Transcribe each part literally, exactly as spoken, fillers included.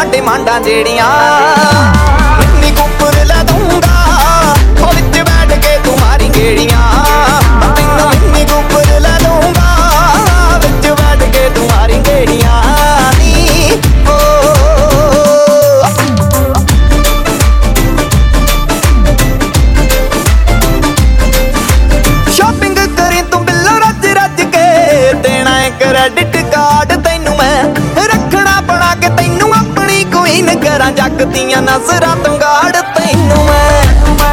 ਦੀਆਂ ਡਿਮਾਂਡਾਂ ਜਿਹੜੀਆਂ mini Cooper ਲੈ ਦੂੰਗਾ ਉਹ ਵਿੱਚ ਬੈਠ ਕੇ ਤੂੰ ਮਾਰੀ ਗੇੜੀਆਂ ਤੈਨੂੰ ਮਿੰਨੀ ਕੂਪਰ ਲੈ ਦੂੰਗਾ ਵਿੱਚ ਬੈਠ ਕੇ ਤੂੰ ਮਾਰੀ ਗੇੜੀਆਂ ਨੀ ਓ ਸ਼ਾਪਿੰਗ ਕਰੀ ਤੂੰ ਬਿੱਲੋ ਰੱਜ ਰੱਜ ਕੇ ਦੇਣਾ ਏ ਕ੍ਰੈਡਿਟ ਕਾਰਡ ਤੈਨੂੰ ਮੈਂ ਰੱਖਣਾ ਬਣਾ ਕੇ ਤੈਨੂੰ ਆਪਣੀ ਕੁਈਨ ਕਰਾਂ ਜੱਗ ਦੀਆਂ ਨਜ਼ਰਾਂ ਤੋਂ ਗਾੜ ਤੈਨੂੰ ਮੈਂ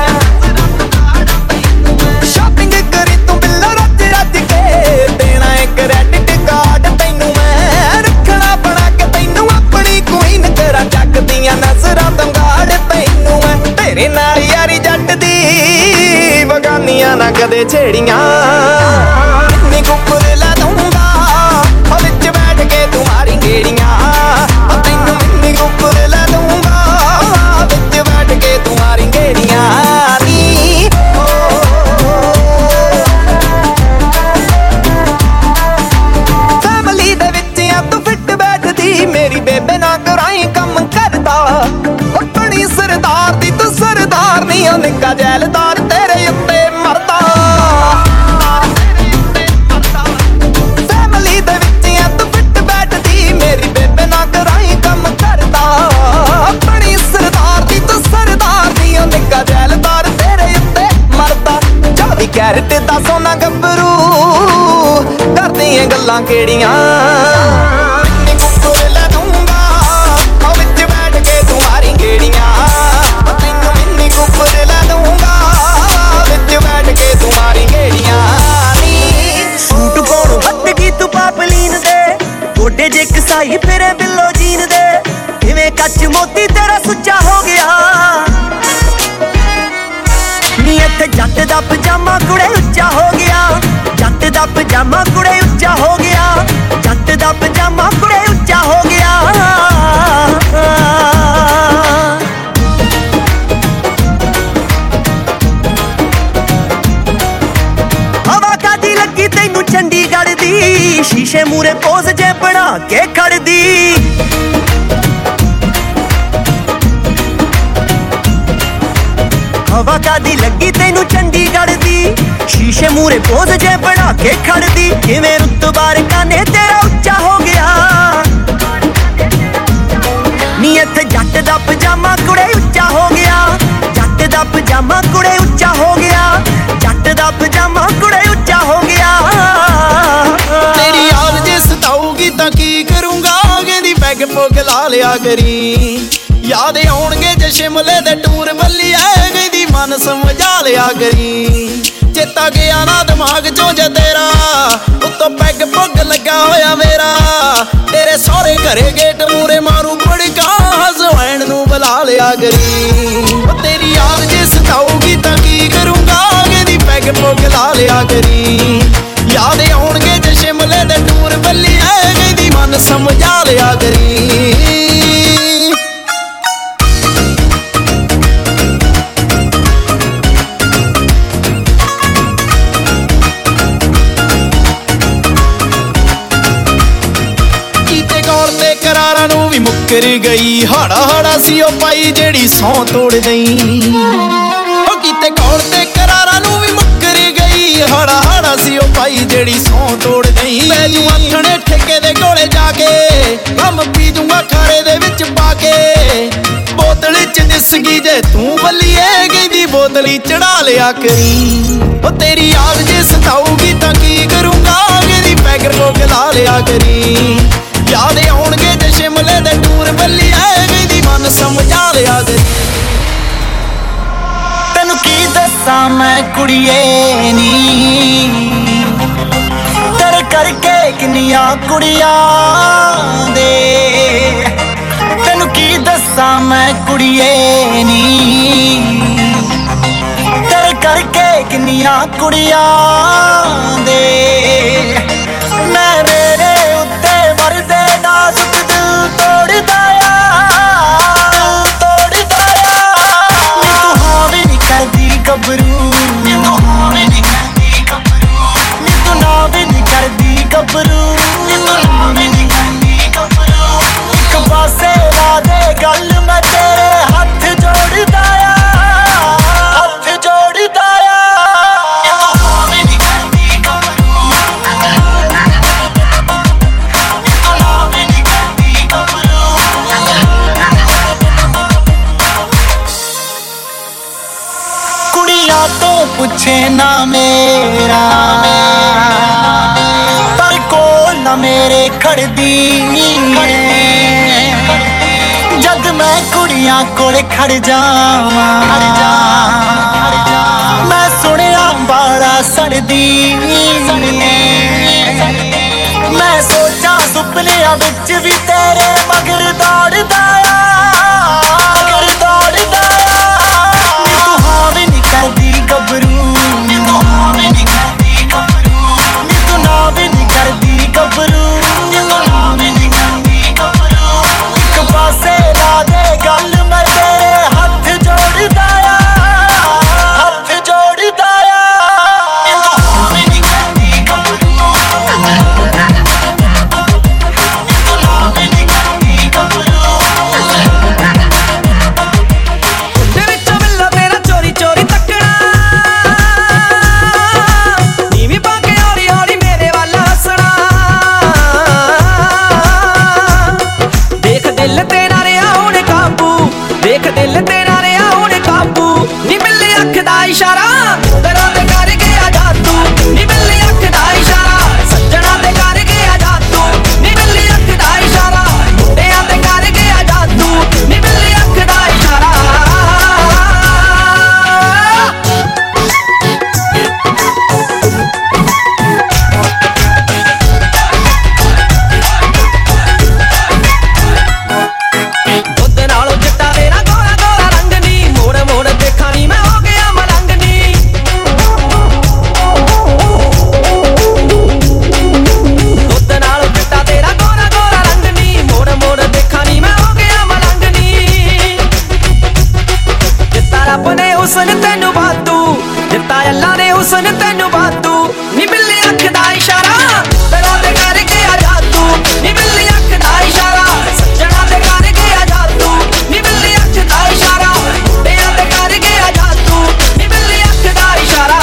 ਸ਼ਾਪਿੰਗ ਕਰੀ ਤੂੰ ਬਿੱਲੋ ਰੱਜ ਰੱਜ ਕੇ ਦੇਣਾ ਏ ਕ੍ਰੈਡਿਟ ਕਾਰਡ ਤੈਨੂੰ ਮੈਂ ਰੱਖਣਾ ਬਣਾ ਕੇ ਤੈਨੂੰ ਆਪਣੀ ਕੁਈਨ ਕਰਾਂ ਜੱਗ ਦੀਆਂ ਨਜ਼ਰਾਂ ਤੋਂ ਗਾੜ ਤੈਨੂੰ ਮੈਂ ਤੇਰੇ ਨਾਲ ਯਾਰੀ ਜੱਟ ਦੀ ਬਗਾਨੀਆਂ ਨਾ ਕਦੇ ਛੇੜੀਆਂ ਮਿੰਨੀ ਕੂਪਰ ਲੈ ਦੂੰਗਾ ਉਹ ਵਿੱਚ ਬੈਠ ਕੇ ਤੂੰ ਮਾਰੀ ਗੇੜੀਆਂ ਤੈਨੂੰ ਮਿੰਨੀ ਕੂਪਰ ਲੈ ਦੂੰਗਾ ਵਿੱਚ ਬੈਠ ਕੇ ਤੂੰ ਮਾਰੀ ਗੇੜੀਆਂ ਨੀ ਫੈਮਲੀ ਦੇ ਵਿੱਚ ਆ ਤੂੰ ਫਿੱਟ ਬੈਠਦੀ ਮੇਰੀ ਬੇਬੇ ਨਾ ਕਰਾਈ ਕੰਮ ਕਰਦਾ ਆਪਣੀ ਸਰਦਾਰ ਦੀ ਤੂੰ ਸਰਦਾਰ ਨਹੀਂ ਉਹ ਨਿੱਕਾ ਜੈਲਦਾਰ ਤੇਰੇ ਉੱਤੇ ਮਰਦਾ ਫੈਮਲੀ ਦੇ ਵਿੱਚ ਆ ਤੂੰ ਫਿੱਟ ਬੈਠਦੀ ਮੇਰੀ ਬੇਬੇ ਨਾ ਕਰਾਈ ਕੰਮ ਕਰਦਾ ਆਪਣੀ ਸਰਦਾਰ ਦੀ ਤੂੰ ਸਰਦਾਰ ਨਹੀਂ ਉਹ ਨਿੱਕਾ ਜੈਲਦਾਰ ਤੇਰੇ ਉੱਤੇ ਮਰਦਾ ਚੌਵੀ ਕੈਰਟ ਦਾ ਸੋਨਾ ਗੱਭਰੂ ਕਰਦੀਆਂ ਗੱਲਾਂ ਕਿਹੜੀਆਂ ਮਿੰਨੀ ਕੂਪਰ ਲੈ ਦੂੰਗਾ ਉਹ ਵਿੱਚ ਬੈਠ ਕੇ ਤੂੰ ਮਾਰੀ ਗੇੜੀਆਂ ਤੈਨੂੰ ਮਿੰਨੀ ਕੂਪਰ ਲੈ ਦੂੰਗਾ ਵਿੱਚ ਬੈਠ ਕੇ ਤੂੰ ਮਾਰੀ ਗੇੜੀਆਂ ਨੀ ਸੂਟ ਪਾਉਣ ਵੱਧ ਗਈ ਤੂੰ ਪਾਪਲੀਨ ਦੇ ਗੋਡੇ ਜੇ ਕਸਾਈ ਫਿਰੇ ਬਿੱਲੋ ਜੀਨ ਦੇ ਕਿਵੇਂ ਕੱਚ ਮੋਤੀ ਤੇਰਾ ਸੁੱਚਾ ਹੋ ਗਿਆ ਨੀ ਇੱਥੇ ਜੱਟ ਦਾ ਪਜਾਮਾ ਕੁੜੇ ਉੱਚਾ ਹੋ ਗਿਆ ਜੱਟ ਦਾ ਪਜਾਮਾ ਕੁੜੇ ਉੱਚਾ ਹੋ ਗਿਆ ਜੱਟ ਦਾ ਪਜਾਮਾ ਕੁੜੇ ਉੱਚਾ ਹੋ ਗਿਆ ਹਵਾ ਕਾਦੀ ਲੱਗੀ ਤੈਨੂੰ ਚੰਡੀਗੜ੍ਹ ਦੀ ਸ਼ੀਸ਼ੇ ਮੂਰੇ ਪੋਜ਼ ਜੇ ਬਣਾ ਕੇ ਖੜਦੀ ਹਵਾ ਕਾਦੀ ਲੱਗੀ ਤੈਨੂੰ ਚੰਡੀਗੜ੍ਹ ਦੀ ਸ਼ੀਸ਼ੇ ਮੂਰੇ ਪੋਜ਼ ਜੇ ਬਣਾ ਕੇ ਖੜਦੀ ਕਿਵੇਂ ਰੁਤਬਾਰ ਕਾਨੇ ਤੇਰਾ ਉੱਚਾ ਹੋ ਗਿਆ ਨੀ ਇੱਥੇ ਜੱਟ ਦਾ ਪਜਾਮਾ ਕੁੜੇ ਉੱਚਾ ਹੋ ਗਿਆ ਜੱਟ ਦਾ ਪਜਾਮਾ ਕੁੜੇ ਉੱਚਾ ਹੋ ਗਿਆ ਜੱਟ ਦਾ ਪਜਾਮਾ ਕੁੜੇ ਉੱਚਾ ਹੋ ਗਿਆ ਤੇਰੀ ਯਾਦ ਜੇ ਸਤਾਊਗੀ ਤਾਂ ਕੀ ਕਰੂੰਗਾ ਕਹਿੰਦੀ ਪੈਗ ਪੁੱਗ ਲਾ ਲਿਆ ਕਰੀ ਯਾਦ ਆਉਣਗੇ ਜੇ ਸ਼ਿਮਲੇ ਦੇ ਟੂਰ ਬੱਲੀਏ ਕਹਿੰਦੀ ਮਨ ਸਮਝਾ ਲਿਆ ਕਰੀ ਚੇਤਾ ਗਿਆ ਨਾ ਦਿਮਾਗ ਚੋਂ ਜੇ ਤੇਰਾ ਉੱਤੋਂ ਪੈਗ ਪੁੱਗ ਲੱਗਾ ਹੋਇਆ ਮੇਰਾ ਤੇਰੇ ਸਹੁਰੇ ਘਰੇ ਗੇਟ ਮੂਰੇ ਮਾਰੂ ਬੜਕਾ ਹਸਵੈਣ ਨੂੰ ਬੁਲਾ ਲਿਆ ਕਰੀ ਉਹ ਤੇਰੀ ਯਾਦ ਜੇ ਸਤਾਊਗੀ ਤਾਂ ਕੀ ਕਰੂੰਗਾ ਕਹਿੰਦੀ ਪੈਗ ਪੁੱਗ ਲਾ ਲਿਆ ਕਰੀ ਯਾਦ ਆਉਣਗੇ ਜੇ ਸ਼ਿਮਲੇ ਦੇ ਟੂਰ ਬੱਲੀਏ ਕਹਿੰਦੀ ਮਨ ਸਮਝਾ ਲਿਆ ਕਰੀ ਕਰਾਰਾਂ ਨੂੰ ਵੀ ਮੁੱਕਰ ਗਈ ਹਾੜਾ ਹਾੜਾ ਸੀ ਉਹ ਪਾਈ ਜਿਹੜੀ ਸੌਂ ਤੋੜ ਗਈ ਉਹ ਕੀਤੇ ਕੌਲ ਤੇ ਕਰਾਰਾਂ ਨੂੰ ਵੀ ਮੁੱਕਰ ਗਈ ਹਾੜਾ ਹਾੜਾ ਸੀ ਉਹ ਪਾਈ ਜਿਹੜੀ ਸੌਂ ਤੋੜ ਗਈ ਮੈਂ ਜੂ ਆਥਣੇ ਠੇਕੇ ਦੇ ਕੋਲੇ ਜਾ ਕੇ ਕੰਮ ਪੀ ਜੂੰਗਾ ਖਾਰੇ ਦੇ ਵਿੱਚ ਪਾ ਕੇ ਬੋਤਲ ਚ ਦਿਸ ਗਈ ਜੇ ਤੂੰ ਬੱਲੀਏ ਕਹਿੰਦੀ ਬੋਤਲੀ ਚੜਾ ਲਿਆ ਕਰੀ ਉਹ ਤੇਰੀ ਯਾਦ ਜੇ ਸਤਾਊਗੀ ਤਾਂ ਕੀ ਕਰੂੰਗਾ ਕਹਿੰਦੀ ਪੈਗ ਪੁੱਗ ਲਾ ਲਿਆ ਕਰੀ ਯਾਦ ਆਉਣਗੇ ਜੇ ਸ਼ਿਮਲੇ ਦੇ ਟੂਰ ਬੱਲੀਏ ਕਹਿੰਦੀ ਮਨ ਸਮਝਾ ਲਿਆ ਕਰੀ ਤੈਨੂੰ ਕੀ ਦੱਸਾਂ ਮੈਂ ਕੁੜੀਏ ਨੀ ਤੇਰੇ ਕਰਕੇ ਕਿੰਨੀਆਂ ਕੁੜੀਆਂ ਦੇ ਤੈਨੂੰ ਕੀ ਦੱਸਾਂ ਮੈਂ ਕੁੜੀਏ ਨੀ ਤੇਰੇ ਕਰਕੇ ਕਿੰਨੀਆਂ ਕੁੜੀਆਂ ਦੇ ਮੈਂ ਮੇਰੇ ਉੱਤੇ ਵਰਦੇ ਨਾਜ਼ੁਕ ਦਿਲ ਤੋੜਦਾ ਆ ਤੋੜਦਾ ਆ ਨੀ ਤੂੰ ਹਾਂ ਵੀ ਨਹੀਂ ਕਰਦੀ ਗੱਭਰੂ ਨੀ ਤੂੰ ਹਾਂ ਵੀ ਨਹੀਂ ਕਰਦੀ ਗੱਭਰੂ ਨੀ ਤੂੰ ਨਾ ਵੀ ਨਹੀਂ ਕਰਦੀ ਗੱਭਰੂ ਨੀ ਤੂੰ ਨਾ ਵੀ ਨਹੀਂ ਕਰਦੀ ਗੱਭਰੂ ਇੱਕ ਪਾਸੇ ਲਾ ਦੇ ਪੁੱਛੇ ਨਾ ਮੇਰਾ, ਪਰ ਕੋਲ ਨਾ ਮੇਰੇ ਖੜਦੀ ਜਦ ਮੈਂ ਕੁੜੀਆਂ ਕੋਲੇ ਖੜ ਜਾਵਾਂ। ਮੈਂ ਸੁਣਿਆ ਬਾਲਾ ਸੜਦੀ, ਮੈਂ ਸੋਚਾਂ ਸੁਪਨਿਆਂ ਵਿੱਚ ਵੀ ਤੇਰੇ ਮਗਰ ਦੌੜਦਾ ਆ, ਮਗਰ ਦੌੜਦਾ ਆ। ਨੀ ਤੂੰ ਹਾਂ ਵੀ ਨੀ ਕਰਦੀ ਗੱਭਰੂ, ਨੀ ਤੂੰ ਹਾਂ ਵੀ ਨੀ ਕਰਦੀ ਗੱਭਰੂ, ਨੀ ਤੂੰ ਨਾ ਵੀ ਨੀ ਕਰਦੀ ਗੱਭਰੂ, ਨੀ ਤੂੰ ਨਾ ਵੀ ਨੀ ਕਰਦੀ ਗੱਭਰੂ। ਇੱਕ ਪਾਸੇ ਲਾ ਦੇ ਗੱਲ ਮੈਂ ਤੇਰੇ ਹੱਥ ਜੋੜਦਾ ਆ, ਹੱਥ ਜੋੜਦਾ ਆ। ਨੀ ਤੂੰ ਹਾਂ ਵੀ ਨੀ ਕਰਦੀ ਗੱਭਰੂ, ਦੇਖ ਦਿਲ ਤੇਰਾ ਰਿਹਾ ਹੁਣ ਕਾਬੂ, ਨੀ ਮਿਲੇ ਅੱਖ ਦਾ ਇਸ਼ਾਰਾ ਤੇਰਾ ਤੇ ਕਰ ਗਿਆ ਜਾਦੂ, ਨੀ ਮਿਲੇ ਅੱਖ ਦਾ ਇਸ਼ਾਰਾ ਸੱਜਣਾ ਤੇ ਕਰ ਗਿਆ ਜਾਦੂ, ਨੀ ਮਿਲੇ ਅੱਖ ਦਾ ਇਸ਼ਾਰਾ ਮੁੰਡਿਆਂ ਤੇ ਕਰ ਗਿਆ ਜਾਦੂ, ਨੀ ਮਿਲੇ ਅੱਖ ਦਾ ਇਸ਼ਾਰਾ। ਦੁੱਧ ਨਾਲੋਂ ਚਿੱਟਾ ਤੇਰਾ ਗੋਰਾ ਗੋਰਾ ਰੰਗ ਨੀ, ਮੋੜ ਮੋੜ ਦੇਖਾਂ ਨੀ ਮੈਂ ਹੋ ਗਿਆ ਮਲੰਗ ਨੀ। ਦੁੱਧ ਨਾਲੋਂ ਚਿੱਟਾ ਤੇਰਾ ਗੋਰਾ ਗੋਰਾ ਰੰਗ ਨੀ, ਮੋੜ ਮੋੜ ਦੇਖਾਂ ਨੀ ਮੈਂ ਹੋ ਗਿਆ ਮਲੰਗ ਨੀ। ਦਿੱਤਾ ਰੱਬ ਨੇ ਹੁਸਨ ਤੈਨੂੰ ਵਾਧੂ, ਦਿੱਤਾ ਅੱਲਾ ਨੇ ਹੁਸਨ ਤੈਨੂੰ ਵਾਧੂ, ਨੀ ਮਿਲੇ ਅੱਖ ਦਾ ਇਸ਼ਾਰਾ ਤੇਰਾ ਤੇ ਕਰ ਗਿਆ ਜਾਦੂ, ਨੀ ਮਿਲੇ ਅੱਖ ਦਾ ਇਸ਼ਾਰਾ ਸੱਜਣਾ ਤੇ ਕਰ ਗਿਆ ਜਾਦੂ, ਨੀ ਮਿਲੇ ਅੱਖ ਦਾ ਇਸ਼ਾਰਾ ਮੁੰਡਿਆਂ ਤੇ ਕਰ ਗਿਆ ਜਾਦੂ, ਨੀ ਮਿਲੇ ਅੱਖ ਦਾ ਇਸ਼ਾਰਾ।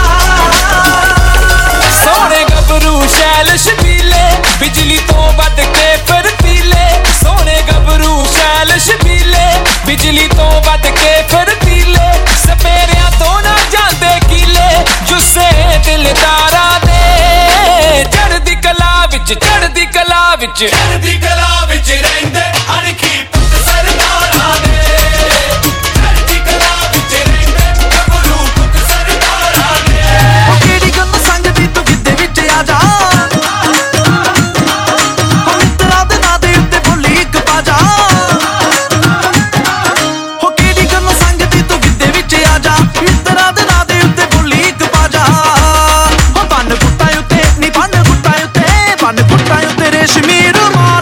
ਸੋਹਣੇ ਗੱਭਰੂ ਸ਼ੈਲ ਸ਼ਬੀਲੇ, ਬਿਜਲੀ ਤੋਂ ਵੱਧ ਕੇ ਫਰਤੀਲੇ। ਸੋਹਣੇ ਗੱਭਰੂ ਸ਼ੈਲ ਸ਼ਬੀਲੇ, ਬਿਜਲੀ ਤੋਂ ਵੱਧ ਕੇ ਫਰਤੀਲੇ। ਸਪੇਰਿਆਂ ਤੋਂ ਨਾ ਜਾਂਦੇ ਕੀਲੇ, ਜੁੱਸੇ ਦਿਲਦਾਰਾਂ ਦੇ। ਚੜ੍ਹਦੀ ਕਲਾ ਵਿੱਚ, ਚੜ੍ਹਦੀ ਕਲਾ ਵਿੱਚ, ਚੜ੍ਹਦੀ ਕਲਾ ਵਿੱਚ ਰਹਿੰਦੇ ਅਣਖੀ ਪੁੱਤ ਸਰਦਾਰਾਂ ਦੇ। ਚੜ੍ਹਦੀ ਕਲਾ ਵਿੱਚ ਰਹਿੰਦੇ ਗੱਭਰੂ ਪੁੱਤ ਸਰਦਾਰਾਂ ਦੇ। ਉਹ ਕਿਹੜੀ ਗੱਲ ਸੰਗਦੀ ਤੂੰ ਗਿੱਧੇ ਵਿੱਚ ਆ ਜਾ, ਉਹ ਮਿੱਤਰਾਂ ਦੇ ਨਾਂ ਦੇ ਉੱਤੇ ਬੋਲੀ ਇੱਕ ਪਾ ਜਾ। ਉਹ ਕਿਹੜੀ ਗੱਲ ਸੰਗਦੀ ਤੂੰ ਗਿੱਧੇ ਵਿੱਚ ਆ ਜਾ, ਮਿੱਤਰਾਂ ਦੇ ਨਾਂ ਦੇ ਉੱਤੇ ਬੋਲੀ ਇੱਕ ਪਾ ਜਾ। ਉਹ ਬੰਨ ਗੁੱਟਾਂ ਉੱਤੇ ਨੀ ਬੰਨ ਗੁੱਟਾਂ ਉੱਤੇ, ਬੰਨ ਗੁੱਟਾਂ ਉੱਤੇ ਰੇਸ਼ਮੀ ਰੁਮਾਲ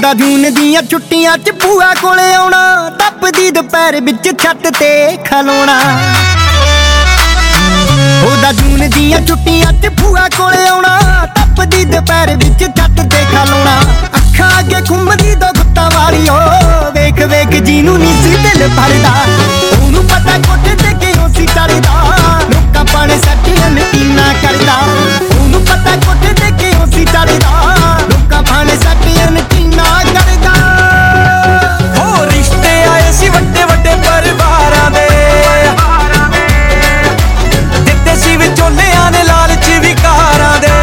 ਉਹਦਾ ਜੂਨ ਦੀਆਂ ਛੁੱਟੀਆਂ ਚ ਭੂਆ ਕੋਲੇ ਆਉਣਾ, ਤਪਦੀ ਦੁਪਹਿਰ ਵਿੱਚ ਛੱਤ ਤੇ ਖਲੋਣਾ। ਉਹਦਾ ਜੂਨ ਦੀਆਂ ਛੁੱਟੀਆਂ ਚ ਭੂਆ ਕੋਲੇ ਆਉਣਾ, ਤਪਦੀ ਦੁਪਹਿਰ ਵਿੱਚ ਛੱਤ ਤੇ ਖਲੋਣਾ। ਅੱਖਾਂ ਅੱਗੇ ਘੁੰਮਦੀ ਦੋ ਗੁੱਤਾਂ ਵਾਲੀ ਓ, ਵੇਖ ਵੇਖ ਜਿਹਨੂੰ ਨੀ ਸੀ ਦਿਲ ਭਰਦਾ। ਉਹਨੂੰ ਪਤਾ ਕੋਠੇ ਤੇ ਕਿਉਂ ਸੀ ਚੜਦਾ, ਲੋਕਾਂ ਪਾਣੇ ਸੱਟੀਆਂ ਨਟੀਨਾ ਕਰਦਾ। ਉਹਨੂੰ ਪਤਾ ਕੋਠੇ ਤੇ ਕਿਉਂ ਸੀ ਚੜਦਾ, ਲੋਕਾਂ ਪਾਣੇ ਸੱਟੀਆਂ ਨਟੀਨਾ ਕਰਦਾ। ਹੋ ਰਿਸ਼ਤੇ ਆਏ ਸੀ ਵੱਡੇ ਵੱਡੇ ਪਰਿਵਾਰਾਂ ਦੇ, ਦਿੱਤੇ ਸੀ ਵਿਚੋਲਿਆਂ ਨੇ ਲਾਲਚ ਵਿਕਾਰਾਂ ਦੇ।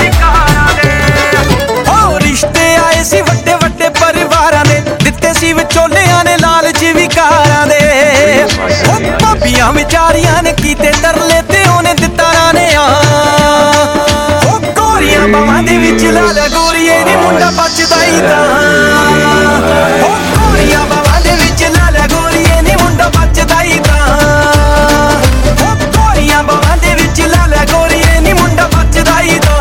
ਹੋ ਰਿਸ਼ਤੇ ਆਏ ਸੀ ਵੱਡੇ ਵੱਡੇ ਪਰਿਵਾਰਾਂ ਦੇ, ਦਿੱਤੇ ਸੀ ਵਿਚੋਲਿਆਂ ਨੇ ਲਾਲਚ ਵਿਕਾਰਾਂ ਦੇ। ਹੋ ਭਾਬੀਆਂ ਵਿਚਾਰੀਆਂ ਨੇ ਕੀਤੇ ਤਰਲੇ ਤੇ ਉਹਨੇ ਦਿੱਤਾ ਰਾਣਿਆ। ਹੋ ਗੋਰੀਆਂ ਬਾਹਾਂ ਦੇ ਵਿੱਚ ਲਾਲ ਗੋਰੀਏ ਨੀ ਮੁੰਡਾ ਬਚਦਾ ਹੀ ਤਾਂ। ਹੋ ਗੋਰੀਆਂ ਬਾਹਾਂ ਦੇ ਵਿੱਚ ਲਾਲ ਗੋਰੀਏ ਨੀ ਮੁੰਡਾ ਬਚਦਾ ਹੀ ਤਾਂ। ਹੋ ਗੋਰੀਆਂ ਬਾਹਾਂ ਦੇ ਵਿੱਚ ਲਾਲ ਗੋਰੀਏ ਨੀ ਮੁੰਡਾ ਬਚਦਾ ਹੀ ਤਾਂ।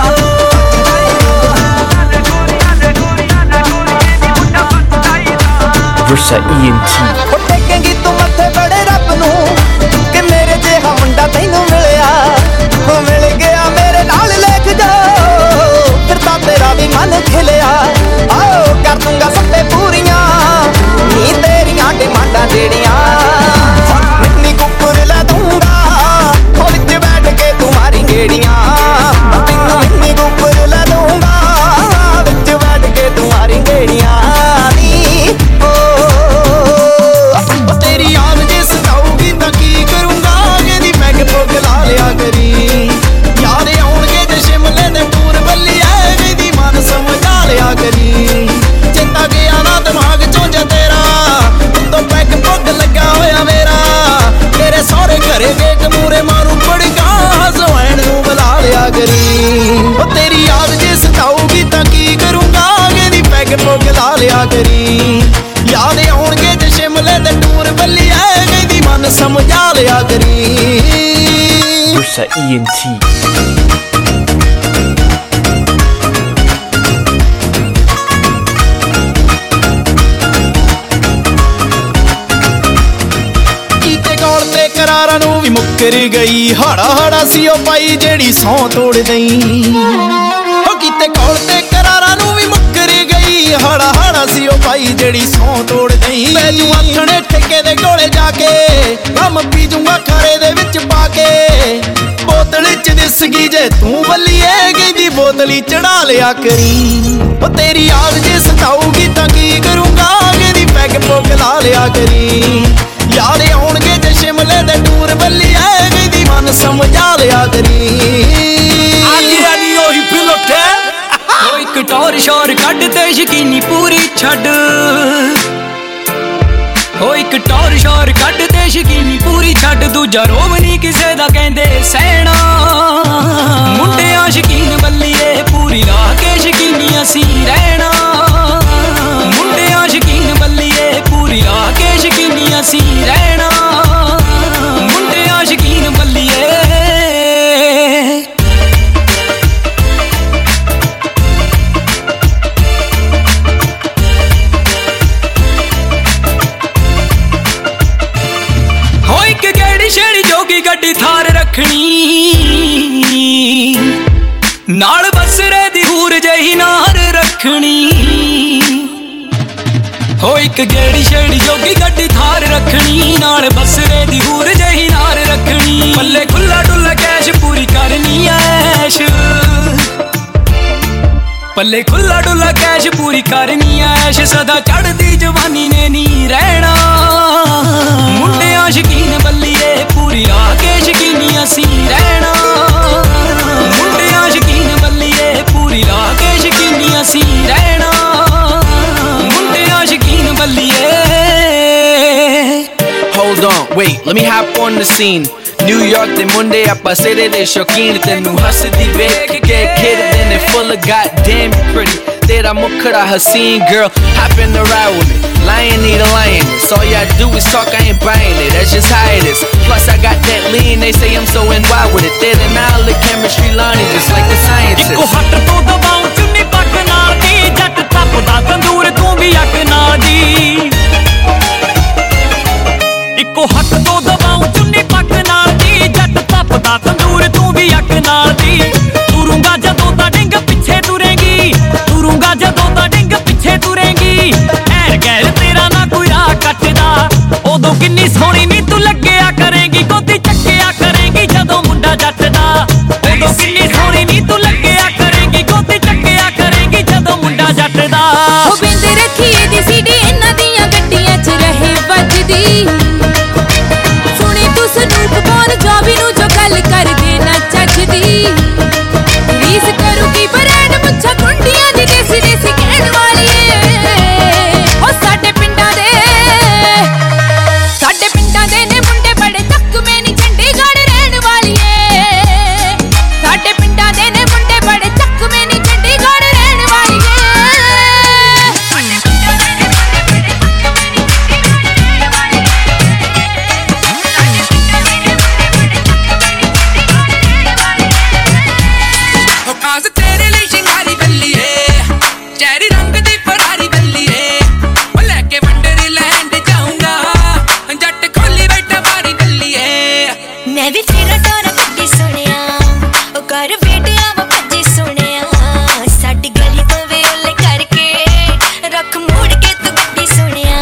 Versa E N T ਉਹ ਟੇਕੇਂਗੀ ਤੂੰ ਮੱਥੇ ਬੜੇ ਰੱਬ ਨੂੰ ਕਿ ਮੇਰੇ ਜਿਹਾ ਮੁੰਡਾ ਤੈਨੂੰ ਮਿਲਿਆ। ਉਹ ਮਿਲ ਗਿਆ ਮੇਰੇ ਨਾਲ ਲਿਖ ਜਾ, ਫਿਰ ਤਾਂ ਤੇਰਾ ਵੀ ਮਨ ਖਿਲਿਆ। ਆਓ ਕਰ ਦੂੰਗਾ ਸੱਤੇ ਪੂਰੀਆਂ ਨੀ ਤੇਰੀਆਂ ਡਿਮਾਂਡਾਂ ਜਿਹੜੀਆਂ। ਮਿੰਨੀ ਕੁੱਕਰ ਲੈ ਦੂੰਗਾ ਉਹ ਵਿੱਚ ਬੈਠ ਕੇ ਤੂੰ ਮਾਰੀ ਗੇੜੀਆਂ। ਤੈਨੂੰ ਮਿੰਨੀ ਕੁੱਕਰ ਲੈ ਦੂੰਗਾ ਵਿੱਚ ਬੈਠ ਕੇ ਤੂੰ ਮਾਰੀ ਗੇੜੀਆਂ ਨੀ। ਉਹ ਤੇਰੀ ਯਾਦ ਜੇ ਸਤਾਊਗੀ ਤਾਂ ਕੀ ਕਰੂੰਗਾ, ਕਹਿੰਦੀ ਪੈਗ ਪੁੱਗ ਲਾ ਲਿਆ ਕਰੀ। ਯਾਦ ਆਉਣਗੇ ਜੇ ਸ਼ਿਮਲੇ ਦੇ ਟੂਰ ਬੱਲੀਏ, ਕਹਿੰਦੀ ਮਨ ਸਮਝਾ ਲਿਆ ਕਰੀ। ਚੇਤਾ ਗਿਆ ਨਾ ਦਿਮਾਗ ਚੋਂ ਜੇ ਤੇਰਾ, ਉਦੋਂ ਪੈਗ ਪੁੱਗ ਲੱਗਾ ਹੋਇਆ ਮੇਰਾ। ਤੇਰੇ ਸਹੁਰੇ ਘਰੇ ਗੇਟ ਮੂਰੇ ਮਾਰੂ ਪੜਗਾ, ਹਸਵੈਣ ਨੂੰ ਬੁਲਾ ਲਿਆ ਕਰੀ। ਉਹ ਤੇਰੀ ਯਾਦ ਜੇ ਸਤਾਊਗੀ ਤਾਂ ਕੀ ਕਰੂੰਗਾ, ਕਹਿੰਦੀ ਪੈਗ ਪੁੱਗ ਲਾ ਲਿਆ ਕਰੀ। ਯਾਦ ਆਉਣਗੇ ਜੇ ਸ਼ਿਮਲੇ ਦੇ ਟੂਰ ਬੱਲੀਏ, ਕਹਿੰਦੀ ਮਨ ਸਮਝਾ ਲਿਆ ਕਰੀ। Versa E N T ਕੀਤੇ ਕੋਲ ਤੇ ਕਰਾਰਾਂ ਨੂੰ ਵੀ ਮੁੱਕਰ ਗਈ, ਹਾੜਾ ਹਾੜਾ ਸੀ ਉਹ ਪਾਈ ਜਿਹੜੀ ਸੌਂ ਤੋੜ ਦਈ। ਉਹ ਕੀਤੇ ਕੋਲ ਤੇ ਕਰਾਰਾਂ ਨੂੰ ਵੀ ਮੁੱਕਰ ਗਈ, ਹਾੜਾ ਹਾੜਾ ਸੀ ਉਹ ਪਾਈ ਜਿਹੜੀ ਸੌਂ ਤੋੜ ਦਈ। ਮੈਂ ਜੂ ਆਥਣੇ ਠੇਕੇ ਦੇ ਕੋਲੇ ਜਾ ਕੇ ਕੰਮ ਪੀ ਜੂੰਗਾ ਖਾਰੇ ਦੇ ਵਿੱਚ ਪਾ ਕੇ। ਬੋਤਲ ਚ ਦਿਸ ਗਈ ਜੇ ਤੂੰ ਬੱਲੀਏ, ਕਹਿੰਦੀ ਬੋਤਲੀ ਚੜਾ ਲਿਆ ਕਰੀ। ਉਹ ਤੇਰੀ ਯਾਦ ਜੇ ਸਤਾਊਗੀ ਤਾਂ ਕੀ ਕਰੂੰਗਾ, ਕਹਿੰਦੀ ਪੈਗ ਪੁੱਗ ਲਾ ਲਿਆ ਕਰੀ। ਯਾਦ ਆਉਣਗੇ ਜੇ ਸ਼ਿਮਲੇ ਦੇ ਟੂਰ ਬੱਲੀਏ, ਕਹਿੰਦੀ ਮਨ ਸਮਝਾ ਲਿਆ ਕਰੀ। ਆਗਿਆ ਨੀ ਉਹੀ ਫਿਲੋਟੇ ਉਹ ਇੱਕ ਟੌਰ ਸ਼ੌਰ ਕੱਢ ਤੇ ਸ਼ਕੀਨੀ ਪੂਰੀ ਛੱਡ। ਉਹ ਇੱਕ ਟੌਰ ਸ਼ੌਰ ਕੱਢ ਤੇ ਸ਼ਕੀਨੀ ਪੂਰੀ ਛੱਡ। ਦੂਜਾ ਰੋਮ ਨੀ ਕਿਸੇ ਦਾ ਕਹਿੰਦੇ ਸਹਿਣਾ, ਮੁੰਡਿਆਂ ਸ਼ਕੀਨ ਬੱਲੀਏ ਪੂਰੀ ਲਾ ਕੇ ਸ਼ਕੀਨੀ ਅਸੀਂ ਰਹਿਣਾ। ਮੁੰਡਿਆਂ ਸ਼ਕੀਨ ਬੱਲੀਏ ਪੂਰੀ ਲਾ ਕੇ ਸ਼ਕੀਨੀ ਅਸੀਂ ਰਹਿਣਾ। ਮੁੰਡਿਆਂ ਸ਼ਕੀਨ ਬੱਲੀਏ। ਹੋ ਇੱਕ ਗੇੜੀ ਛੇੜੀ ਜੋਗੀ ਗੱਡੀ ਥਾਰ ਰੱਖਣੀ, ਨਾਲ ਬਸਰੇ ਦੀ ਹੂਰ ਜਹੀ ਨਾਰ ਰੱਖਣੀ। ਹੋ ਇੱਕ ਗੇੜੀ ਛੇੜੀ ਜੋਗੀ ਗੱਡੀ ਥਾਰ ਰੱਖਣੀ, ਨਾਲ ਬਸਰੇ ਦੀ ਹੂਰ ਜਹੀ ਨਾਰ ਰੱਖਣੀ। ਪੱਲੇ ਖੁੱਲਾ ਡੁੱਲਾ ਕੈਸ਼ ਪੂਰੀ ਕਰਨੀ ਐਸ਼, ਪੱਲੇ ਖੁੱਲਾ ਡੁੱਲਾ ਕੈਸ਼ ਪੂਰੀ ਕਰਨੀ ਐਸ਼। ਸਦਾ ਚੜਦੀ ਜਵਾਨੀ ਨੇ ਨੀ ਰਹਿਣਾ। ਮੁੰਡਿਆਂ ਸ਼ਕੀਨ ਬੱਲੀਏ ਪੂਰੀ ਆ ਕੇ ਸ਼ਕੀਨੀ ਅਸੀਂ ਰਹਿਣਾ। ਮੁੰਡਿਆਂ ਸ਼ਕੀਨ ਬੱਲੀਏ ਪੂਰੀ ਆ ਕੇ ਸ਼ਕੀਨੀ ਅਸੀਂ ਰਹਿਣਾ। ਮੁੰਡਿਆਂ ਸ਼ਕੀਨ ਬੱਲੀਏ। Hold on, wait, let me hop on the scene. New York ਦੇ ਮੁੰਡੇ ਆਪਾਂ ਸਿਰੇ ਦੇ ਸ਼ੌਕੀਨ, ਤੈਨੂੰ ਹੱਸਦੀ ਵੇਖ ਕੇ ਖੇਡਦੇ ਨੇ full of goddamn pretty. ਤੇਰਾ ਮੁਖੜਾ ਹਸੀਨ girl, hop in the ride with me. Lion need a lioness, all y'all do is talk, I ain't buying it, that's just how it is. Plus I got that lean, they say I'm so in wild with it. ਤੇਰੇ ਨਾਲ the chemistry learning just like the scientists. ਇੱਕੋ ਹੱਟ ਤੋਂ ਦਬਾਉ ਚੁੰਨੀ ਪੱਟ ਨਾਲ ਦੀ ਜੱਟ ਟੱਪਦਾ ਤੰਦੂਰ ਤੂੰ किन्नी सोहनी नी तू लग्गिया करेगी गोदी चक्किया करेगी जदों मुंडा जट दा उदों किन्नी सोहनी नी तू लग्गिया करेगी गोदी चक्किया करेगी जदों मुंडा जट दा ओ बिंद रखिए दी सीडी इन्हां दियां गड्डियां च रहे वजदी सुनी तू सनूप बोल जॉबी नू जो गल कर देना चखदी रीस करूगी ब्रांड मुच्छा कुंडियां दी देसी देसी कहण वाली ओ साडे पिंडां दे साडे पिंडां दे ने मुंडे बड़े चकमे नी चंडीगढ़ रहण वाली साडे पिंडां दे ने मुंडे बड़े चकमे नी चंडीगढ़ रहण वाली खास तेरे लिए शिंगारी बल्लीए चेरी रंग दी फरारी बल्लीए ओ लेके वंडरलैंड जाऊंगा जट खोली बैठा बारी बल्लीए मैं भी तेरा डोरा कड्डी सुनिया ओ कर बेटिया वा भज्जी सुनिया साडी गली तो वे ओले करके रख मोड़ के तू गड्डी सुनिया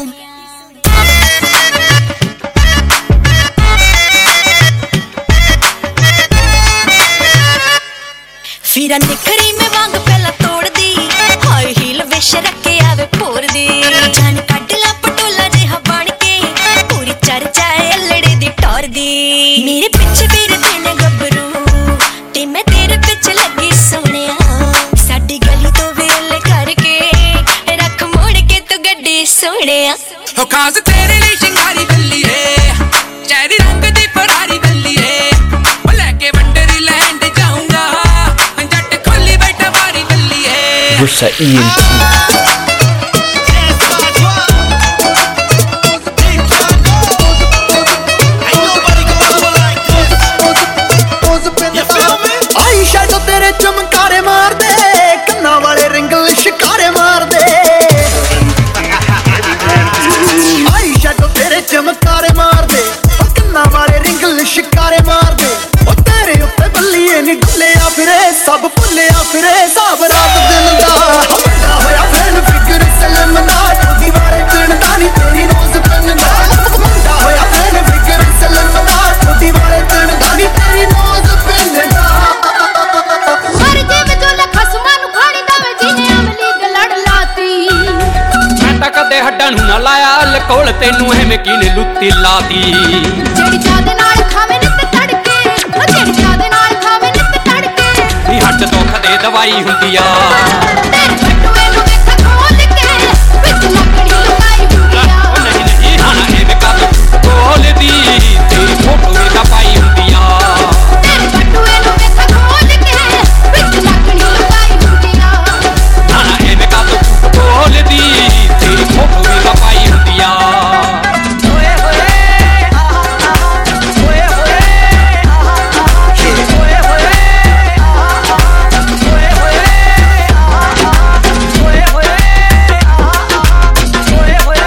फिरा निखरी में वांग पहला तोड़ दी हाई हील विश रखे आवे फोर दी जान कट ला पटोला जिहा बन के पूरी चर्चा है अल्लड़े दी टोर दी मेरे पिछे फिर तेने गबरू ते मैं तेरे पिछे लगी सोनिया साडी गली तो वेले करके रख मोड़ के तू गड्डी सोनिया ओ खास तेरे लिए शिंगारी बल्लीए चेरी रंग दी फरारी बल्लीए ओ लेके वंडरलैंड जाऊंगा जट खोली बैठा बारी बल्लीए Russia E N T. Ayesha ਜੋ ਤੇਰੇ ਚਮਕਾਰੇ ਮਾਰਦੇ ਕੰਨਾਂ ਵਾਲੇ ਰਿੰਗਲ ਸ਼ਿਕਾਰੇ ਮਾਰਦੇ ਆਇਸ਼ਾ ਜੋ ਤੇਰੇ ਚਮਕਾਰੇ ਮਾਰਦੇ ਕੰਨਾਂ ਵਾਲੇ ਰਿੰਗਲ ਸ਼ਿਕਾਰੇ ਮਾਰਦੇ ਉਹ ਤੇਰੇ ਉੱਤੇ ਬੱਲੀਏ ਨੀ ਡੁੱਲਿਆ ਫਿਰੇ ਸਭ ਭੁੱਲਿਆ ਫਿਰੇ ਸਾਬ ਰਾਤ ਦਿਨ ਦਾ ਹਮਦਾ ਹੋਇਆ ਫੈਨ ਫਿਕਰ ਸਲਮ ਦਾ ਟੋਦੀ ਵਾਲੇ ਦਿਨ ਦਾ ਨੀ ਤੇਰੀ ਰੋਜ਼ ਪੈਂਦਾ ਹਮਦਾ ਹੋਇਆ ਫੈਨ ਫਿਕਰ ਸਲਮ ਦਾ ਟੋਦੀ ਵਾਲੇ ਦਿਨ ਦਾ ਨੀ ਤੇਰੀ ਰੋਜ਼ ਪੈਂਦਾ ਮਰ ਜੇ ਵਿਚੋਲਾ ਖਸਮਾਂ ਨੂੰ ਖਾਣੀ ਦਵੇ ਜਿਹਨੇ ਅਮਲੀ ਗਲੜ ਲਾਤੀ ਮੈਂ ਤਾਂ ਕਦੇ ਹੱਡਾਂ ਨੂੰ ਨਾ ਲਾਇਆ ਲਕੋਲ ਤੈਨੂੰ ਐਵੇਂ ਕਿਨੇ ਲੁੱਤੀ ਲਾਤੀ ਜਿਹੜੀ ਚਾਹ ਦੇ ਨਾਲ ਖਾਵੇ ਨਿੱਤ ਤੜਕੇ ਉਹ ਜਿਹੜੀ ਚਾਹ ਦੇ ਨਾਲ ਖਾਵੇ ਨਿੱਤ ਤੜਕੇ ਨੀ ਹੱਡ ਦੁੱਖ ਦੇ ਦਵਾਈ ਹੁੰਦੀ ਆ ਤੇਰੇ ਫਟੂਏ ਨੂੰ ਵੇਖ ਖੋਲ ਕੇ ਵਿੱਚ ਲੱਕੜੀ ਲੁਕਾਈ ਹੁੰਦੀ ਆ ਉਹ ਨਹੀਂ ਨਹੀਂ ਹਾਂ ਐਵੇਂ ਕਰ ਕੋਲਦੀ ਤੇਰੀ ਫੋਟੋ ਵੀ ਤਾਂ ਪਾਈ ਹੁੰਦੀ ਆ ਤੇਰੇ ਫਟੂਏ ਨੂੰ ਵੇਖ ਖੋਲ ਕੇ ਵਿੱਚ ਲੱਕੜੀ ਲੁਕਾਈ ਹੁੰਦੀ ਆ ਹਾਂ ਐਵੇਂ ਕਰ ਕੋਲਦੀ ਤੇਰੀ ਫੋਟੋ ਵੀ ਤਾਂ ਪਾਈ ਹੁੰਦੀ ਆ ਓਏ ਹੋਏ ਆਹਾ ਆਹਾ ਓਏ ਹੋਏ ਆਹਾ ਆਹਾ ਓਏ ਹੋਏ ਆਹਾ ਓਏ ਹੋਏ ਆਹਾ ਓਏ ਹੋਏ ਆਹਾ ਓਏ ਹੋਏ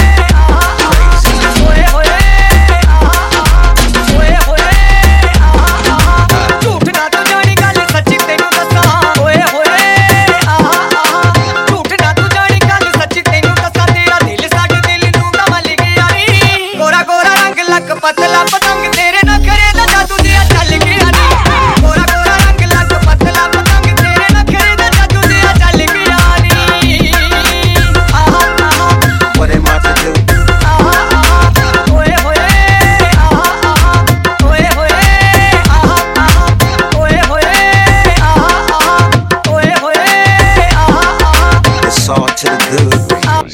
ਆਹਾ ਓਏ ਹੋਏ ਆਹਾ ਓਏ ਹੋਏ ਆਹਾ ਝੂਠ ਨਾ ਤੂੰ ਜਾਣੀ ਗੱਲ ਸੱਚੀ ਤੈਨੂੰ ਦੱਸਾਂ ਓਏ ਹੋਏ ਆਹਾ ਝੂਠ ਨਾ ਤੂੰ ਜਾਣੀ ਗੱਲ ਸੱਚੀ ਤੈਨੂੰ ਦੱਸਾਂ ਤੇਰਾ ਦਿਲ ਸਾਡੇ ਦਿਲ ਨੂੰ ਕਮਲ ਗਿਆ ਨੀ ਗੋਰਾ ਗੋਰਾ ਰੰਗ ਲੱਕ ਪਤਲਾ ਪਤੰਗ ਤੇਰੇ ਨਖਰੇ ਦਾ ਜਾਦੂ ਜਿਹਾ ਚੱਲ ਗਿਆ ਨੀ ਗੋਰਾ ਗੋਰਾ ਰੰਗ ਲੱਕ ਪਤਲਾ ਪਤੰਗ ਤੇਰੇ ਨਖਰੇ ਦਾ ਜਾਦੂ ਜਿਹਾ ਚੱਲ ਗਿਆ ਨੀ ਆਹਾ ਆਹਾ What am I to do? ਆਹਾ ਆਹਾ ਓਏ ਹੋਏ ਆਹਾ ਆਹਾ ਓਏ ਹੋਏ ਆਹਾ ਆਹਾ ਓਏ ਹੋਏ ਆਹਾ ਆਹਾ ਓਏ ਹੋਏ ਆਹਾ ਆਹਾ It's all to the good.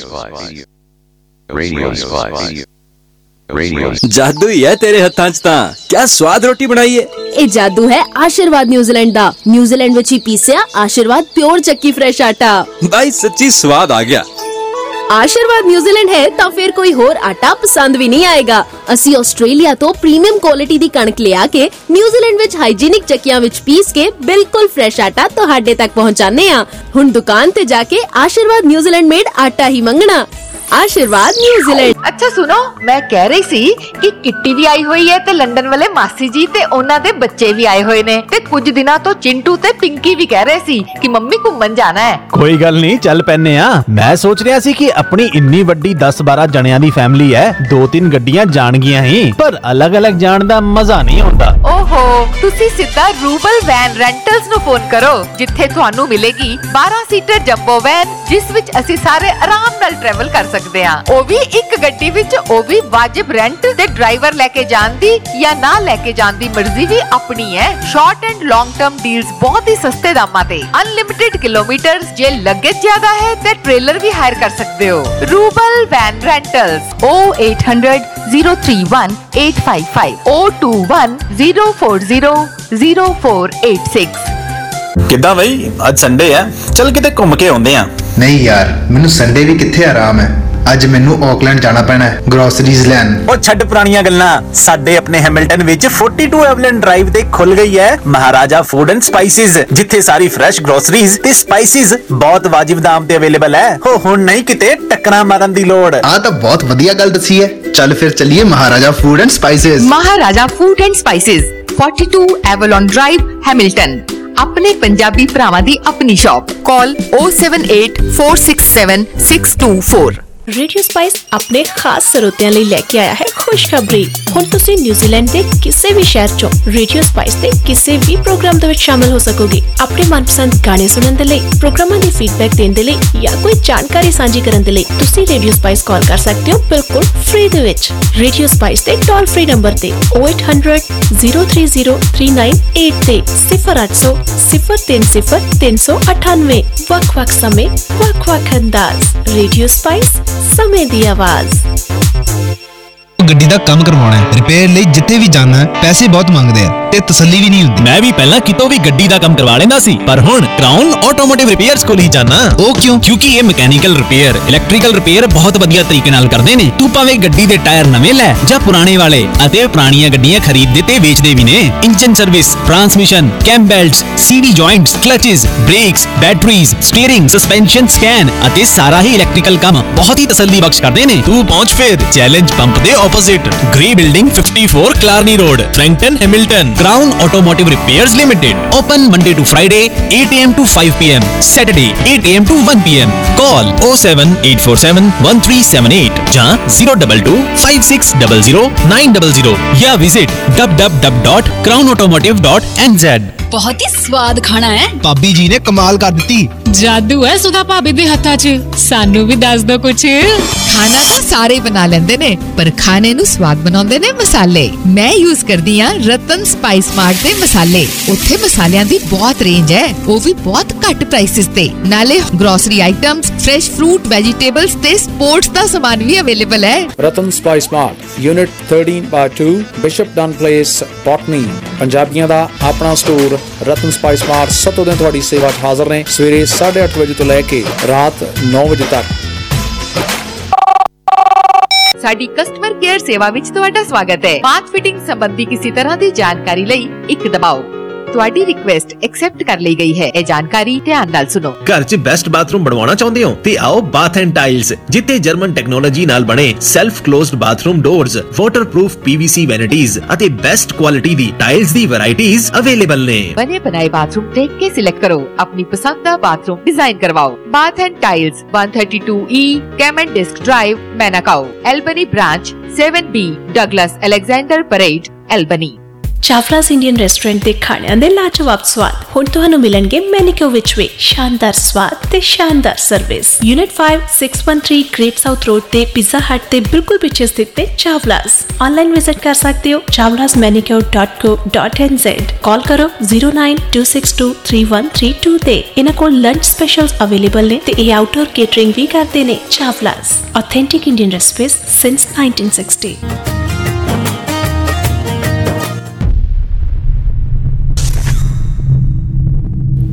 Radio Spy. Radio ਜਾਦੂ ਹੀ ਹੈ ਤੇਰੇ ਹੱਥਾਂ 'ਚ ਤਾਂ ਕਿਆ ਸਵਾਦ ਰੋਟੀ ਬਣਾਈ ਹੈ ਇਹ ਜਾਦੂ ਹੈ ਆਸ਼ੀਰਵਾਦ ਨਿਊਜ਼ੀਲੈਂਡ ਦਾ ਨਿਊਜ਼ੀਲੈਂਡ ਵਿੱਚ ਹੀ ਪੀਸਿਆ ਆਸ਼ੀਰਵਾਦ ਪਿਓਰ ਚੱਕੀ ਫਰੈਸ਼ ਆਟਾ ਬਾਈ ਸੱਚੀ ਸਵਾਦ ਆ ਗਿਆ ਆਸ਼ੀਰਵਾਦ ਨਿਊਜ਼ੀਲੈਂਡ ਹੈ ਤਾਂ ਫਿਰ ਕੋਈ ਹੋਰ ਆਟਾ ਪਸੰਦ ਵੀ ਨਹੀਂ ਆਏਗਾ ਅਸੀਂ ਆਸਟ੍ਰੇਲੀਆ ਤੋਂ ਪ੍ਰੀਮੀਅਮ ਕੁਆਲਿਟੀ ਦੀ ਕਣਕ ਲਿਆ ਕੇ ਨਿਊਜ਼ੀਲੈਂਡ ਵਿੱਚ ਹਾਈਜੀਨਿਕ ਚੱਕੀਆਂ ਵਿੱਚ ਪੀਸ ਕੇ ਬਿਲਕੁਲ ਫਰੈਸ਼ ਆਟਾ ਤੁਹਾਡੇ ਤੱਕ ਪਹੁੰਚਾਉਂਦੇ ਹਾਂ ਹੁਣ ਦੁਕਾਨ ਤੇ ਜਾ ਕੇ ਆਸ਼ੀਰਵਾਦ ਨਿਊਜ਼ੀਲੈਂਡ ਮੇਡ ਆਟਾ ਹੀ ਮੰਗਣਾ आशीर्वाद न्यूजीलैंड। अच्छा सुनो, मैं कह रही सी कि किट्टी भी आई हुई है ते लंदन वाले मासी जी ते उन्हां दे बच्चे भी आए हुए ने ते कुछ दिना तो चिंटू ते पिंकी भी कह रहे सी कि मम्मी घूमन जाना है। कोई गल नहीं, चल पैने आ। मैं सोच रहा सी कि अपनी इन्नी वड्डी दस बारह जणियां दी फैमिली है, दो तीन गड्डियां जान गियां ही, पर अलग अलग जान दा मजा नहीं आउंदा। ओहो, तुसी सिद्धा रूबल वैन रेंटल्स नु फोन करो, जिथे ਤੁਹਾਨੂੰ ਮਿਲੇਗੀ बारह सीटर जंबो वैन, जिस विच ਅਸੀਂ ਸਾਰੇ ਆਰਾਮ ਨਾਲ ट्रैवल कर सकते हैं। ਉਹ ਵੀ ਇੱਕ ਗੱਡੀ ਵਿੱਚ, ਉਹ ਵੀ ਵਾजिब रेंट ਤੇ ਡਰਾਈਵਰ ਲੈ ਕੇ ਜਾਣ ਦੀ ਜਾਂ ਨਾ ਲੈ ਕੇ ਜਾਣ ਦੀ ਮਰਜ਼ੀ ਵੀ ਆਪਣੀ ਹੈ। Short and long term deals ਬਹੁਤ ਹੀ ਸਸਤੇ ਦਾਮਾਂ ਤੇ, ਅਨਲਿਮਿਟਿਡ ਕਿਲੋਮੀਟਰਸ, ਜੇ लगेज ज्यादा है तो ट्रेलर भी हायर कर सकते हो। Rubal Van Rentals oh eight hundred zero three one eight five five oh two one zero four zero zero four eight six. ਕਿੱਦਾਂ ਬਈ, ਅੱਜ ਸੰਡੇ ਆ, ਚੱਲ ਕਿਤੇ ਘੁੰਮ ਕੇ ਆਉਂਦੇ ਆ। ਨਹੀਂ ਯਾਰ, ਮੈਨੂੰ ਸੰਡੇ ਵੀ ਕਿੱਥੇ ਆਰਾਮ ਹੈ। ਅੱਜ ਮੈਨੂੰ ਆਕਲੈਂਡ ਜਾਣਾ ਪੈਣਾ ਹੈ ਗਰੋਸਰੀਜ਼ ਲੈਣ। ਉਹ ਛੱਡ ਪੁਰਾਣੀਆਂ ਗੱਲਾਂ, ਸਾਡੇ ਆਪਣੇ ਹੈਮਿਲਟਨ ਵਿੱਚ ਬयालीस ਐਵਲਨ ਡਰਾਈਵ ਤੇ ਖੁੱਲ ਗਈ ਹੈ ਮਹਾਰਾਜਾ ਫੂਡ ਐਂਡ ਸਪਾਈਸਿਸ, ਜਿੱਥੇ ਸਾਰੀ ਫਰੈਸ਼ ਗਰੋਸਰੀਜ਼ ਤੇ ਸਪਾਈਸਿਸ ਬਹੁਤ ਵਾजिब ਦਾਮ ਤੇ ਅਵੇਲੇਬਲ ਹੈ। ਹੋ ਹੁਣ ਨਹੀਂ ਕਿਤੇ ਟੱਕਰਾਂ ਮਾਰਨ ਦੀ ਲੋੜ। ਆ ਤਾਂ ਬਹੁਤ ਵਧੀਆ ਗੱਲ ਦੱਸੀ ਹੈ। ਚੱਲ ਫਿਰ ਚੱਲੀਏ Maharaja Food and Spices. Maharaja Food and Spices बयालीस ਐਵਲਨ ਡਰਾਈਵ ਹੈਮਿਲਟਨ। अपने पंजाबी भरावां दी अपनी shop. Call oh seven eight four six seven six two four. Radio Spice अपने खास ਸਰੋਤਿਆਂ ਲਈ ਲੈ ਕੇ ਆਇਆ ਹੈ ਖੁਸ਼ਖਬਰੀ। ਹੁਣ ਤੁਸੀਂ ਨਿਊਜ਼ੀਲੈਂਡ ਦੇ ਕਿਸੇ ਵੀ ਸ਼ਹਿਰ ਚੋਂ ਰੇਡੀਓ ਸਪਾਈਸ ਦੇ ਕਿਸੇ ਵੀ ਪ੍ਰੋਗਰਾਮ ਦੇ ਵਿੱਚ ਸ਼ਾਮਲ ਹੋ ਸਕੋਗੇ। ਆਪਣੇ ਮਨਪਸੰਦ ਗਾਣੇ ਸੁਣਨ ਦੇ ਲਈ, ਪ੍ਰੋਗਰਾਮਾਂ ਦੀ ਫੀਡਬੈਕ ਦੇਣ ਦੇ ਲਈ ਜਾਂ ਕੋਈ ਜਾਣਕਾਰੀ ਸਾਂਝੀ ਕਰਨ ਦੇ ਲਈ ਤੁਸੀਂ ਰੇਡੀਓ ਸਪਾਈਸ ਕਾਲ ਕਰ ਸਕਦੇ ਹੋ ਬਿਲਕੁਲ ਫ੍ਰੀ ਦੇ ਵਿੱਚ। ਰੇਡੀਓ ਸਪਾਈਸ ਦੇ ਟੋਲ ਫ੍ਰੀ ਨੰਬਰ ਤੇ oh eight hundred zero three zero three nine eight ਤੇ सिफर आठ सौ सिफर तीन सिफर तीन सौ अठानवे। ਵੱਖ-ਵੱਖ ਸਮੇਂ, ਵੱਖ-ਵੱਖ ਅੰਦਾਜ਼। ਰੇਡੀਓ ਸਪਾਈਸ, ਸਮੇਂ ਦੀ ਆਵਾਜ਼। ਗੱਡੀ ਦਾ ਕੰਮ ਕਰਵਾਉਣਾ ਹੈ, ਰਿਪੇਅਰ ਲਈ ਜਿੱਥੇ ਵੀ ਜਾਣਾ ਹੈ ਪੈਸੇ ਬਹੁਤ ਮੰਗਦੇ ਆ ਤੇ ਤਸੱਲੀ ਵੀ ਨਹੀਂ ਹੁੰਦੀ। ਮੈਂ ਵੀ ਪਹਿਲਾਂ ਕਿਤੋਂ ਵੀ ਗੱਡੀ ਦਾ ਕੰਮ ਕਰਵਾ ਲੈਂਦਾ ਸੀ, ਪਰ ਹੁਣ ਕਰਾਊਨ ਆਟੋਮੋਟਿਵ ਰਿਪੇਅਰਸ ਕੋਲ ਹੀ ਜਾਣਾ। ਉਹ ਕਿਉਂ? ਕਿਉਂਕਿ ਇਹ ਮਕੈਨੀਕਲ ਰਿਪੇਅਰ, ਇਲੈਕਟ੍ਰੀਕਲ ਰਿਪੇਅਰ ਬਹੁਤ ਵਧੀਆ ਤਰੀਕੇ ਨਾਲ ਕਰਦੇ ਨੇ। ਤੂੰ ਭਾਵੇਂ ਗੱਡੀ ਦੇ ਟਾਇਰ ਨਵੇਂ ਲੈ ਜਾਂ ਪੁਰਾਣੇ ਵਾਲੇ, ਅਤੇ ਪੁਰਾਣੀਆਂ ਗੱਡੀਆਂ ਖਰੀਦਦੇ ਤੇ ਵੇਚਦੇ ਵੀ ਨੇ। Engine service, transmission, cam belts, CV joints, clutches, brakes, batteries, steering, suspension, scan ਅਤੇ ਸਾਰਾ ਹੀ ਇਲੈਕਟ੍ਰੀਕਲ ਕੰਮ ਬਹੁਤ ਹੀ ਤਸੱਲੀ ਬਖਸ਼ ਕਰਦੇ ਨੇ। ਤੂੰ ਪਹੁੰਚ ਫਿਰ ਚੈਲੰਜ ਪੰਪ ਦੇ opposite, Grey Building fifty-four Clarny Road, Frankton, Hamilton. Crown Automotive Repairs Limited. Open Monday to Friday, eight a m to five p m Saturday, eight a m to one p m Call oh seven eight four seven one three seven eight ਜਾਂ zero two two five six zero zero nine zero zero ਜਾਂ visit w w w dot crown automotive dot n z। बहुत ही स्वाद खाना है। ਭਾਬੀ ਜੀ ਨੇ ਕਮਾਲ ਕਰ ਦਿੱਤੀ। ਜਾਦੂ ਹੈ ਸੁਧਾ ਭਾਬੀ ਦੇ ਹੱਥਾਂ 'ਚ। ਸਾਨੂੰ ਵੀ ਦੱਸ ਦੋ ਕੁਛ। ਖਾਣਾ ਤਾਂ ਸਾਰੇ ਬਣਾ ਲੈਂਦੇ ਨੇ, ਪਰ ਖਾਣੇ ਨੂੰ ਸਵਾਦ ਬਣਾਉਂਦੇ ਨੇ ਮਸਾਲੇ। ਮੈਂ ਯੂਜ਼ ਕਰਦੀ ਆ ਰਤਨ ਸਪਾਈਸ ਮਾਰਟ ਦੇ ਮਸਾਲੇ। ਉੱਥੇ ਮਸਾਲਿਆਂ ਦੀ ਬਹੁਤ ਰੇਂਜ ਹੈ, ਉਹ ਵੀ ਬਹੁਤ ਘੱਟ ਪ੍ਰਾਈਸਿਸ ਤੇ। ਨਾਲੇ grocery items, fresh fruit, vegetables ਤੇ ਸਪੋਰਟਸ ਦਾ ਸਮਾਨ ਵੀ ਅਵੇਲੇਬਲ ਹੈ। Ratan Spice Mart, unit thirteen by two, Bishop Dunn Place, Botany. ਪੰਜਾਬੀਆਂ ਦਾ ਆਪਣਾ ਸਟੋਰ ਰਤਨ ਸਪਾਈਸ ਮਾਰਟ ਸੱਤੋਂ ਦਿਨ ਤੁਹਾਡੀ ਸੇਵਾ 'ਚ ਹਾਜ਼ਰ ਨੇ, ਸਵੇਰੇ ਸਾਢੇ ਅੱਠ ਵਜੇ ਤੋਂ ਲੈ ਕੇ ਰਾਤ ਨੌ ਵਜੇ ਤੱਕ। ਸਾਡੀ ਕਸਟਮਰ ਕੇਅਰ ਸੇਵਾ ਵਿੱਚ ਤੁਹਾਡਾ ਸਵਾਗਤ ਹੈ। ਬਾਥ ਫਿਟਿੰਗ ਸੰਬੰਧੀ ਕਿਸੇ ਤਰ੍ਹਾਂ ਦੀ ਜਾਣਕਾਰੀ ਲਈ ਇੱਕ ਦਬਾਓ। ਤੁਹਾਡੀ ਰਿਕੁਐਸਟ ਐਕਸੈਪਟ ਕਰ ਲਈ ਗਈ ਹੈ। ਇਹ ਜਾਣਕਾਰੀ ਧਿਆਨ ਨਾਲ ਸੁਣੋ। ਘਰ 'ਚ ਬੈਸਟ ਬਾਥਰੂਮ ਬਣਵਾਉਣਾ ਚਾਹੁੰਦੇ ਹੋ ਤੇ ਆਓ ਬਾਥ ਐਂਡ ਟਾਈਲਸ, ਜਿੱਥੇ ਜਰਮਨ ਟੈਕਨੋਲੋਜੀ ਨਾਲ ਬਣੇ self closed bathroom doors, waterproof PVC vanities ਅਤੇ ਬੈਸਟ ਕੁਆਲਿਟੀ ਦੀ ਟਾਈਲਸ ਦੀ ਵੈਰਾਈਟੀਜ਼ ਅਵੇਲੇਬਲ ਨੇ। ਬਣੇ ਬਣਾਏ ਬਾਥਰੂਮ ਦੇਖ ਕੇ ਸਿਲੈਕਟ ਕਰੋ, ਆਪਣੀ ਪਸੰਦ ਦਾ ਬਾਥਰੂਮ ਡਿਜ਼ਾਈਨ ਕਰਵਾਓ। Bath and Tiles one thirty-two E Cavendish Drive, Manukau, Albany branch seven B Douglas Alexander Parade, Albany. Chawla's Indian restaurant ਦੇ ਖਾਣਿਆਂ ਦੇ ਲਾਜਵਾਬ ਸਵਾਦ ਹੁਣ ਤੁਹਾਨੂੰ ਮਿਲਣਗੇ ਮੈਨੀਕੋ ਵਿੱਚ ਵੀ। ਸ਼ਾਨਦਾਰ ਸਵਾਦ ਤੇ ਸ਼ਾਨਦਾਰ service. Unit five six one three Great South Road ਤੇ ਪੀਜ਼ਾ ਹਟ ਦੇ ਬਿਲਕੁਲ ਪਿੱਛੇ ਸਥਿਤ ਹੈ ਚਾਵਲਾਸ। ਆਨਲਾਈਨ ਵਿਜ਼ਿਟ ਕਰ ਸਕਦੇ ਹੋ Chawla's Manukau dot co dot N Z. Call ਕਰੋ zero nine two six two three one three two ਤੇ। ਇਹਨਾਂ ਕੋਲ ਲੰਚ ਸਪੈਸ਼ਲਸ ਅਵੇਲੇਬਲ ਨੇ ਤੇ ਇਹ ਆਊਟਡੋਰ ਕੇਟਰਿੰਗ ਵੀ ਕਰਦੇ ਨੇ। Chawla's, authentic Indian recipes since nineteen sixty।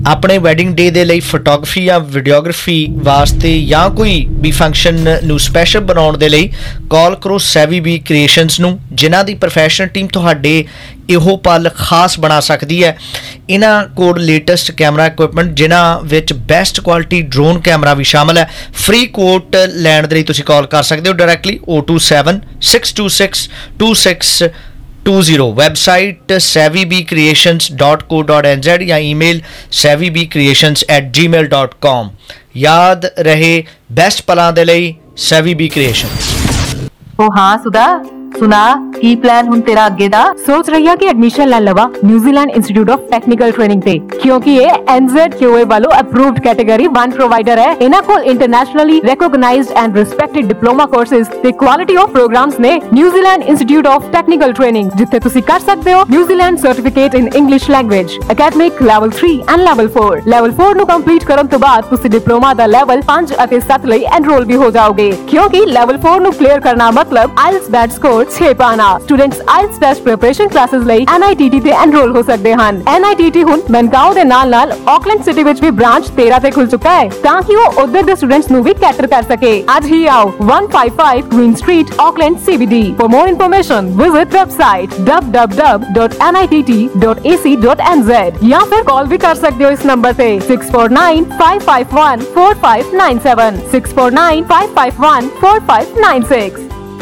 ਆਪਣੇ ਵੈਡਿੰਗ ਡੇ ਦੇ ਲਈ ਫੋਟੋਗ੍ਰਾਫੀ ਜਾਂ ਵੀਡੀਓਗ੍ਰਾਫੀ ਵਾਸਤੇ ਜਾਂ ਕੋਈ ਵੀ ਫੰਕਸ਼ਨ ਨੂੰ ਸਪੈਸ਼ਲ ਬਣਾਉਣ ਦੇ ਲਈ ਕਾਲ ਕਰੋ ਸੈਵੀ ਬੀ ਕ੍ਰੀਏਸ਼ਨਸ ਨੂੰ, ਜਿਨ੍ਹਾਂ ਦੀ ਪ੍ਰੋਫੈਸ਼ਨਲ ਟੀਮ ਤੁਹਾਡੇ ਇਹੋ ਪਲ ਖਾਸ ਬਣਾ ਸਕਦੀ ਹੈ। ਇਹਨਾਂ ਕੋਲ ਲੇਟੈਸਟ ਕੈਮਰਾ ਇਕੁਇਪਮੈਂਟ ਜਿਨ੍ਹਾਂ ਵਿੱਚ ਬੈਸਟ ਕੁਆਲਿਟੀ ਡਰੋਨ ਕੈਮਰਾ ਵੀ ਸ਼ਾਮਲ ਹੈ। ਫ੍ਰੀ ਕੋਟ ਲੈਣ ਦੇ ਲਈ ਤੁਸੀਂ ਕਾਲ ਕਰ ਸਕਦੇ ਹੋ directly oh two seven six two six two six two zero. Website savvy b creations dot co dot n z ਜਾਂ email savvy b creations at gmail dot com। ਯਾਦ ਰਹੇ ਬੈਸਟ ਪਲਾਂ ਦੇ ਲਈ savvy b creations। ਉਹ ਹਾਂ ਸੁਦਾ ਸੁਣਾ ਕੀ plan ਹੁਣ ਤੇਰਾ ਅੱਗੇ ਦਾ? ਸੋਚ ਰਹੀ ਆ ਕਿ ਐਡਮਿਸ਼ਨ ਲੈ ਲਵਾ New Zealand Institute of Technical Training ਤੇ, ਕਿਉਂਕਿ ਇਹ N Z Q A ਵੱਲੋਂ ਅਪਰੂਵਡ ਕੈਟਾਗਰੀ one ਪ੍ਰੋਵਾਈਡਰ ਹੈ। ਇਹਨਾਂ ਕੋਲ internationally recognised and respected diploma courses ਤੇ ਕੁਆਲਿਟੀ ਆਫ ਪ੍ਰੋਗਰਾਮਸ ਨੇ। New Zealand Institute of Technical Training, ਜਿੱਥੇ ਤੁਸੀਂ ਕਰ ਸਕਦੇ ਹੋ New Zealand certificate in English language, academic level three and level four। Level four ਨੂੰ ਕੰਪਲੀਟ ਕਰਨ ਤੋਂ ਬਾਅਦ ਤੁਸੀਂ ਡਿਪਲੋਮਾ ਦਾ ਲੈਵਲ five ਅਤੇ seven ਲਈ ਐਨਰੋਲ ਵੀ ਹੋ ਜਾਓਗੇ, ਕਿਉਂਕਿ ਲੈਵਲ four ਨੂੰ ਕਲੀਅਰ ਕਰਨਾ ਮਤਲਬ ਆਇਲਸ ਬੈਡ ਸਕੋਰ six ਪਾਣਾ। Students IELTS test preparation classes ਲਈ N I T T ਤੇ ਐਨਰੋਲ ਹੋ ਸਕਦੇ ਹਨ। N I T T ਹੁਣ ਮੈਨਕਾਓ ਦੇ ਨਾਲ ਨਾਲ ਆਕਲੈਂਡ ਸਿਟੀ ਵਿੱਚ ਵੀ ਬ੍ਰਾਂਚ thirteen ਤੇ ਖੁੱਲ ਚੁੱਕਾ ਹੈ, ਤਾਂ ਕਿ ਉਹ ਉਧਰ ਦੇ ਸਟੂਡੈਂਟਸ ਨੂੰ ਵੀ ਕੈਟਰ ਕਰ ਸਕੇ। ਅੱਜ ਹੀ ਆਓ one fifty-five Queen Street, Auckland C B D। For more information, visit website w w w dot n i t t dot a c dot n z ਜਾਂ ਫਿਰ ਕਾਲ ਵੀ ਕਰ ਸਕਦੇ ਹੋ ਇਸ ਨੰਬਰ ਤੇ six four nine five five one four five nine seven six four nine five five one four five nine six।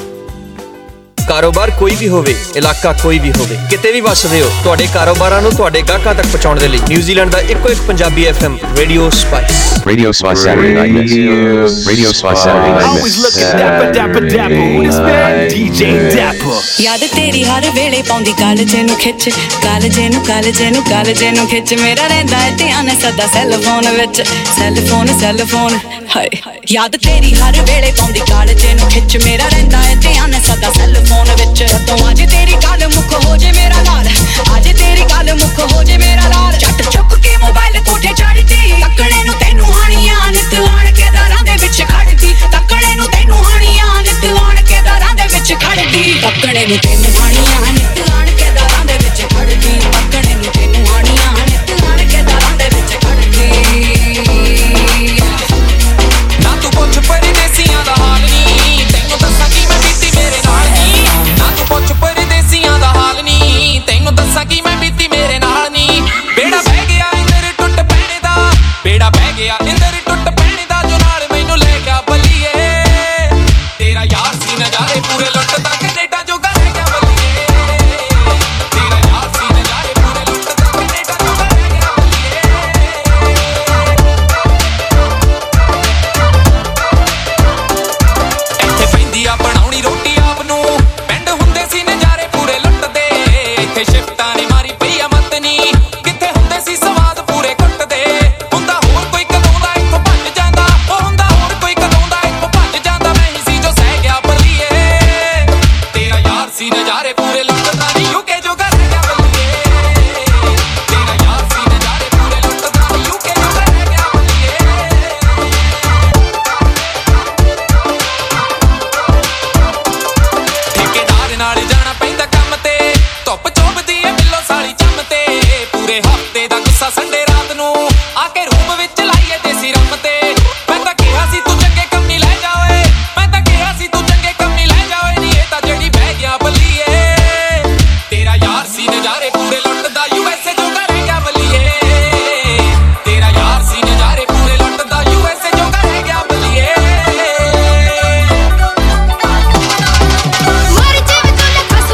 ਕਾਰੋਬਾਰ ਕੋਈ ਵੀ ਹੋਵੇ, ਇਲਾਕਾ ਕੋਈ ਵੀ ਹੋਵੇ, ਕਿਤੇ ਵੀ ਵੱਸਦੇ ਹੋ, ਤੁਹਾਡੇ ਕਾਰੋਬਾਰਾਂ ਨੂੰ ਤੁਹਾਡੇ ਗਾਹਕਾਂ ਤੱਕ ਪਹੁੰਚਾਉਣ ਦੇ ਲਈ ਨਿਊਜ਼ੀਲੈਂਡ ਦਾ ਇੱਕੋ ਇੱਕ Punjabi F M Radio Spice. Radio Spice Saturday Night Mix. Radio Spice Saturday Night Mix. Always looking dapper, dapper, dapper. Who this man? D J Dapper. ਯਾਦ ਤੇਰੀ ਹਰ ਵੇਲੇ ਪਾਉਂਦੀ ਕਾਲਜੇ ਨੂੰ ਖਿੱਚ, ਕਾਲਜੇ ਨੂੰ ਕਾਲਜੇ ਨੂੰ ਕਾਲਜੇ ਨੂੰ ਖਿੱਚ। ਮੇਰਾ ਰਹਿੰਦਾ ਹੈ ਧਿਆਨ ਸਦਾ ਸੈੱਲ ਫੋਨ ਵਿੱਚ, ਸੈੱਲ ਫੋਨ ਸੈੱਲ ਫੋਨ ਹਾਏ। ਯਾਦ ਤੇਰੀ ਹਰ ਵੇਲੇ ਪਾਉਂਦੀ ਕਾਲਜੇ ਨੂੰ ਖਿੱਚ। ਮੇਰਾ ਰਹਿੰਦਾ ਹੈ ਧਿਆਨ ਸਦਾ ਸੈੱਲ ਫੋਨ ਵਿੱਚ। ਜਦੋਂ ਅੱਜ ਤੇਰੀ ਗੱਲ ਮੁੱਕ ਹੋ ਜੇ ਮੇਰਾ ਲਾਲ, ਅੱਜ ਤੇਰੀ ਗੱਲ ਮੁੱਕ ਹੋ ਜੇ ਮੇਰਾ ਲਾਲ। ਝੱਟ ਚੁੱਕ ਕੇ ਮੋਬਾਈਲ ਕੋਠੇ ਚੜ੍ਹਦੀ, ਤੱਕਣੇ ਨੂੰ ਤੈਨੂੰ ਹਾਣੀਆਂ ਨਿੱਤ ਆਣ ਕੇ ਦਰਾਂ ਦੇ ਵਿੱਚ ਖੜਦੀ। ਤੱਕਣੇ ਨੂੰ ਤੈਨੂੰ ਹਾਣੀਆਂ ਨਿੱਤ ਆਣ ਕੇ ਦਰਾਂ ਦੇ ਵਿੱਚ ਖੜਦੀ। ਤੱਕਣੇ ਨੂੰ ਤੈਨੂੰ